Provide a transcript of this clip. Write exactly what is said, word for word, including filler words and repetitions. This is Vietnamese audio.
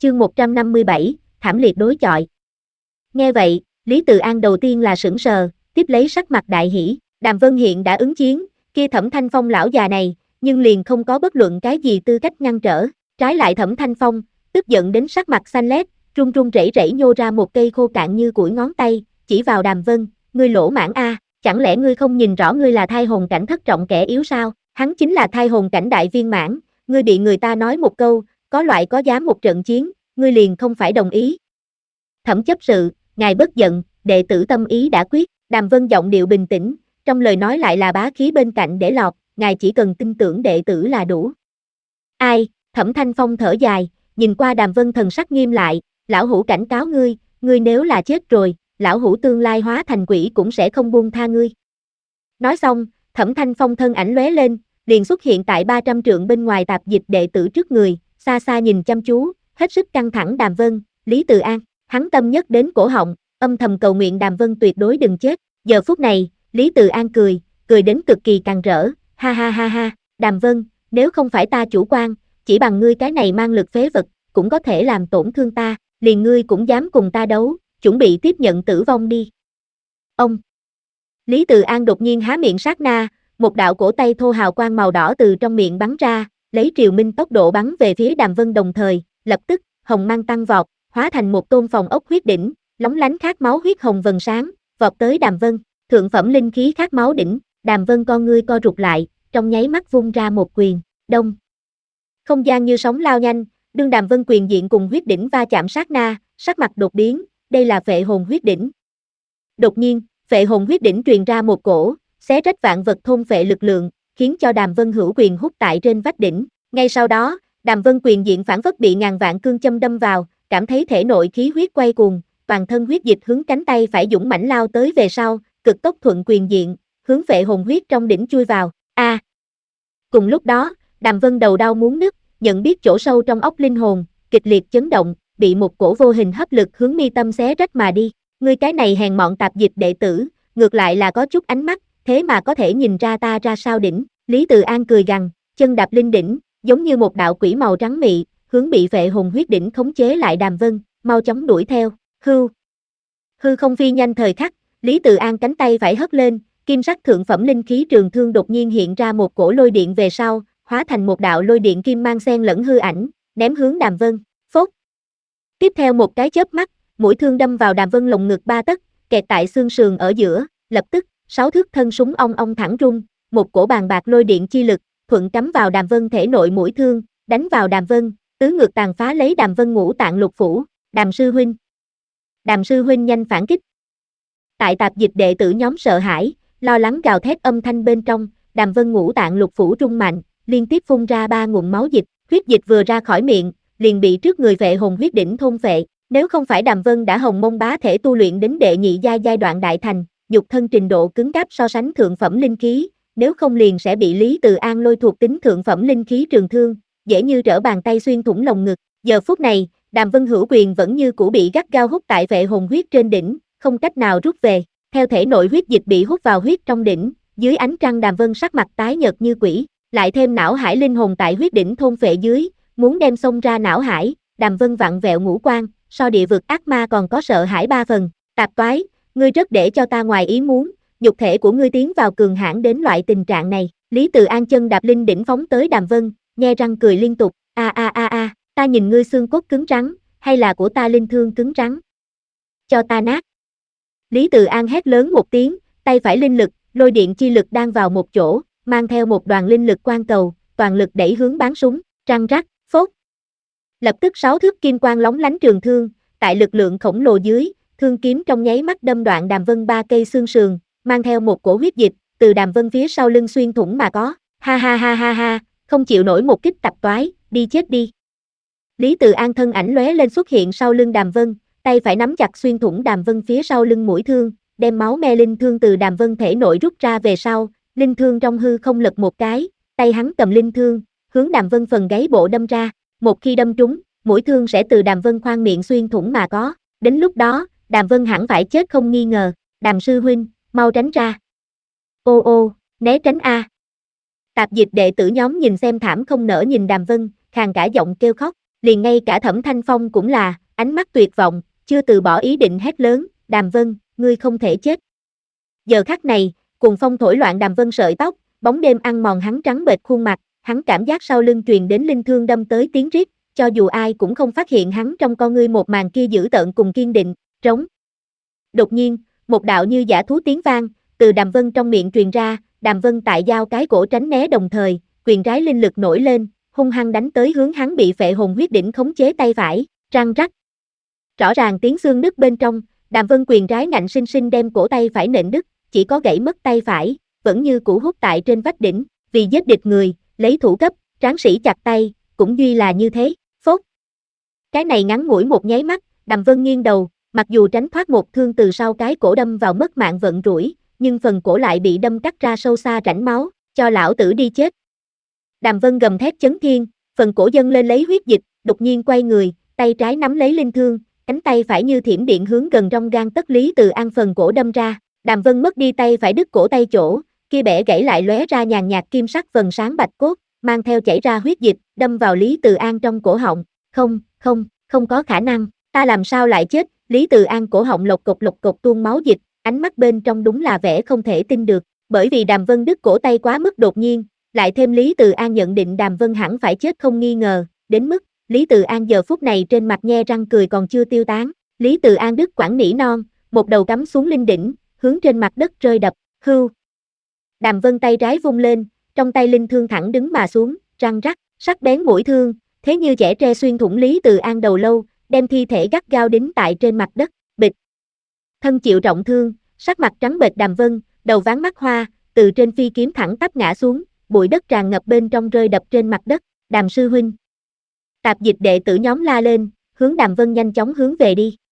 Chương một trăm năm mươi bảy, thảm liệt đối chọi. Nghe vậy, Lý Từ An đầu tiên là sững sờ, tiếp lấy sắc mặt đại hỉ, Đàm Vân hiện đã ứng chiến, kia Thẩm Thanh Phong lão già này, nhưng liền không có bất luận cái gì tư cách ngăn trở, trái lại Thẩm Thanh Phong, tức giận đến sắc mặt xanh lét, run run rẩy rẩy nhô ra một cây khô cạn như củi ngón tay, chỉ vào Đàm Vân, ngươi lỗ mãng a, chẳng lẽ ngươi không nhìn rõ ngươi là thai hồn cảnh thất trọng kẻ yếu sao? Hắn chính là thai hồn cảnh đại viên mãn, ngươi bị người ta nói một câu, có loại có dám một trận chiến, ngươi liền không phải đồng ý. Thẩm chấp sự, ngài bất giận, đệ tử tâm ý đã quyết. Đàm Vân giọng điệu bình tĩnh, trong lời nói lại là bá khí bên cạnh để lọt, ngài chỉ cần tin tưởng đệ tử là đủ. Ai? Thẩm Thanh Phong thở dài, nhìn qua Đàm Vân thần sắc nghiêm lại, lão hủ cảnh cáo ngươi, ngươi nếu là chết rồi, lão hủ tương lai hóa thành quỷ cũng sẽ không buông tha ngươi. Nói xong, Thẩm Thanh Phong thân ảnh lóe lên, liền xuất hiện tại ba trăm trượng bên ngoài tạp dịch đệ tử trước người, xa xa nhìn chăm chú, hết sức căng thẳng Đàm Vân, Lý Từ An, hắn tâm nhất đến cổ họng, âm thầm cầu nguyện Đàm Vân tuyệt đối đừng chết. Giờ phút này, Lý Từ An cười, cười đến cực kỳ càng rỡ, ha ha ha ha, Đàm Vân, nếu không phải ta chủ quan, chỉ bằng ngươi cái này mang lực phế vật, cũng có thể làm tổn thương ta, liền ngươi cũng dám cùng ta đấu, chuẩn bị tiếp nhận tử vong đi. Ông Lý Từ An đột nhiên há miệng sát na, một đạo cổ tay thô hào quang màu đỏ từ trong miệng bắn ra, lấy triều minh tốc độ bắn về phía Đàm Vân đồng thời, lập tức, hồng mang tăng vọt, hóa thành một tôn phòng ốc huyết đỉnh, lóng lánh khát máu huyết hồng vầng sáng, vọt tới Đàm Vân, thượng phẩm linh khí khát máu đỉnh, Đàm Vân con ngươi co rụt lại, trong nháy mắt vung ra một quyền, đông. Không gian như sóng lao nhanh, đương Đàm Vân quyền diện cùng huyết đỉnh va chạm sát na, sắc mặt đột biến, đây là phệ hồn huyết đỉnh. Đột nhiên, phệ hồn huyết đỉnh truyền ra một cổ, xé rách vạn vật thôn phệ lực lượng, khiến cho Đàm Vân hữu quyền hút tại trên vách đỉnh. Ngay sau đó, Đàm Vân quyền diện phản phất bị ngàn vạn cương châm đâm vào, cảm thấy thể nội khí huyết quay cuồng, toàn thân huyết dịch hướng cánh tay phải dũng mãnh lao tới về sau, cực tốc thuận quyền diện, hướng phệ hồn huyết trong đỉnh chui vào. A! À. Cùng lúc đó, Đàm Vân đầu đau muốn nứt, nhận biết chỗ sâu trong óc linh hồn, kịch liệt chấn động, bị một cổ vô hình hấp lực hướng mi tâm xé rách mà đi. Ngươi cái này hèn mọn tạp dịch đệ tử, ngược lại là có chút ánh mắt, thế mà có thể nhìn ra ta ra sao đỉnh. Lý Từ An cười gằn, chân đạp linh đỉnh, giống như một đạo quỷ màu trắng mị, hướng bị phệ hồn huyết đỉnh khống chế lại Đàm Vân, mau chóng đuổi theo. Hưu. Hư không phi nhanh thời khắc, Lý Từ An cánh tay phải hất lên, kim sắc thượng phẩm linh khí trường thương đột nhiên hiện ra một cổ lôi điện về sau, hóa thành một đạo lôi điện kim mang xen lẫn hư ảnh, ném hướng Đàm Vân. Phốt. Tiếp theo một cái chớp mắt, mũi thương đâm vào Đàm Vân lồng ngực ba tấc, kẹt tại xương sườn ở giữa, lập tức, sáu thước thân súng ong ong thẳng rung, một cổ bàn bạc lôi điện chi lực, thuận cắm vào Đàm Vân thể nội mũi thương, đánh vào Đàm Vân, tứ ngược tàn phá lấy Đàm Vân ngũ tạng lục phủ. Đàm sư huynh. Đàm sư huynh nhanh phản kích. Tại tạp dịch đệ tử nhóm sợ hãi, lo lắng gào thét âm thanh bên trong, Đàm Vân ngũ tạng lục phủ rung mạnh, liên tiếp phun ra ba nguồn máu dịch, huyết dịch vừa ra khỏi miệng, liền bị trước người phệ hồn huyết đỉnh thôn phệ. Nếu không phải Đàm Vân đã hồng mông bá thể tu luyện đến đệ nhị giai giai đoạn đại thành, nhục thân trình độ cứng cáp so sánh thượng phẩm linh khí, nếu không liền sẽ bị Lý Từ An lôi thuộc tính thượng phẩm linh khí trường thương, dễ như trở bàn tay xuyên thủng lồng ngực. Giờ phút này, Đàm Vân hữu quyền vẫn như cũ bị gắt gao hút tại phệ hồn huyết trên đỉnh, không cách nào rút về. Theo thể nội huyết dịch bị hút vào huyết trong đỉnh, dưới ánh trăng Đàm Vân sắc mặt tái nhợt như quỷ, lại thêm não hải linh hồn tại huyết đỉnh thôn phệ dưới, muốn đem xông ra não hải, Đàm Vân vặn vẹo ngũ quan, so địa vực ác ma còn có sợ hãi ba phần. Tạp toái, ngươi rất để cho ta ngoài ý muốn, nhục thể của ngươi tiến vào cường hãn đến loại tình trạng này. Lý Từ An chân đạp linh đỉnh phóng tới Đàm Vân, nhe răng cười liên tục, a a a a, ta nhìn ngươi xương cốt cứng rắn, hay là của ta linh thương cứng rắn? Cho ta nát. Lý Từ An hét lớn một tiếng, tay phải linh lực, lôi điện chi lực đang vào một chỗ, mang theo một đoàn linh lực quang cầu, toàn lực đẩy hướng bắn súng, răng rắc, phốt. Lập tức sáu thước kim quang lóng lánh trường thương, tại lực lượng khổng lồ dưới, thương kiếm trong nháy mắt đâm đoạn Đàm Vân ba cây xương sườn, mang theo một cổ huyết dịch, từ Đàm Vân phía sau lưng xuyên thủng mà có. Ha ha ha ha ha, không chịu nổi một kích tạp toái, đi chết đi. Lý Từ An thân ảnh lóe lên xuất hiện sau lưng Đàm Vân, tay phải nắm chặt xuyên thủng Đàm Vân phía sau lưng mũi thương, đem máu me linh thương từ Đàm Vân thể nội rút ra về sau, linh thương trong hư không lật một cái, tay hắn cầm linh thương, hướng Đàm Vân phần gáy bộ đâm ra, một khi đâm trúng, mũi thương sẽ từ Đàm Vân khoang miệng xuyên thủng mà có, đến lúc đó, Đàm Vân hẳn phải chết không nghi ngờ. Đàm sư huynh, mau tránh ra. Ô ô, né tránh a. À. Tạp dịch đệ tử nhóm nhìn xem thảm không nỡ nhìn Đàm Vân, khàn cả giọng kêu khóc. liền ngay cả Thẩm Thanh Phong cũng là, ánh mắt tuyệt vọng, chưa từ bỏ ý định hét lớn, Đàm Vân, ngươi không thể chết. Giờ khắc này, cuồng phong thổi loạn Đàm Vân sợi tóc, bóng đêm ăn mòn hắn trắng bệch khuôn mặt, hắn cảm giác sau lưng truyền đến linh thương đâm tới tiếng rít, cho dù ai cũng không phát hiện hắn trong con ngươi một màn kia dữ tợn cùng kiên định, trống. Đột nhiên, một đạo như dã thú tiếng vang, từ Đàm Vân trong miệng truyền ra, Đàm Vân tại giao cái cổ tránh né đồng thời, quyền trái linh lực nổi lên, hung hăng đánh tới hướng hắn bị phệ hồn huyết đỉnh khống chế tay phải, răng rắc. Rõ ràng tiếng xương nứt bên trong, Đàm Vân quyền trái ngạnh sinh sinh đem cổ tay phải nện đứt, chỉ có gãy mất tay phải, vẫn như cũ hút tại trên vách đỉnh, vì giết địch người, lấy thủ cấp, tráng sĩ chặt tay, cũng duy là như thế, phốt. Cái này ngắn ngủi một nháy mắt, Đàm Vân nghiêng đầu, mặc dù tránh thoát một thương từ sau cái cổ đâm vào mất mạng vận rủi, nhưng phần cổ lại bị đâm cắt ra sâu xa rãnh máu, cho lão tử đi chết. Đàm Vân gầm thét chấn thiên, phần cổ dâng lên lấy huyết dịch, đột nhiên quay người, tay trái nắm lấy linh thương, cánh tay phải như thiểm điện hướng gần trong gang tấc Lý Từ An phần cổ đâm ra. Đàm Vân mất đi tay phải đứt cổ tay chỗ, kia bẻ gãy lại lóe ra nhàn nhạt kim sắc vầng sáng bạch cốt, mang theo chảy ra huyết dịch, đâm vào Lý Từ An trong cổ họng. Không, không, không có khả năng, ta làm sao lại chết? Lý Từ An cổ họng lộc cục lộc cục tuôn máu dịch, ánh mắt bên trong đúng là vẻ không thể tin được, bởi vì Đàm Vân đứt cổ tay quá mức đột nhiên, lại thêm Lý Từ An nhận định Đàm Vân hẳn phải chết không nghi ngờ, đến mức Lý Từ An giờ phút này trên mặt nhe răng cười còn chưa tiêu tán. Lý Từ An đứt quãng nỉ non, một đầu cắm xuống linh đỉnh, hướng trên mặt đất rơi đập, hưu. Đàm Vân tay trái vung lên, trong tay linh thương thẳng đứng mà xuống, răng rắc, sắc bén mũi thương, thế như chẻ tre xuyên thủng Lý Từ An đầu lâu, đem thi thể gắt gao đính tại trên mặt đất, bịch. Thân chịu trọng thương, sắc mặt trắng bệch Đàm Vân, đầu ván mắt hoa, từ trên phi kiếm thẳng tắp ngã xuống, bụi đất tràn ngập bên trong rơi đập trên mặt đất, Đàm sư huynh. Tạp dịch đệ tử nhóm la lên, hướng Đàm Vân nhanh chóng hướng về đi.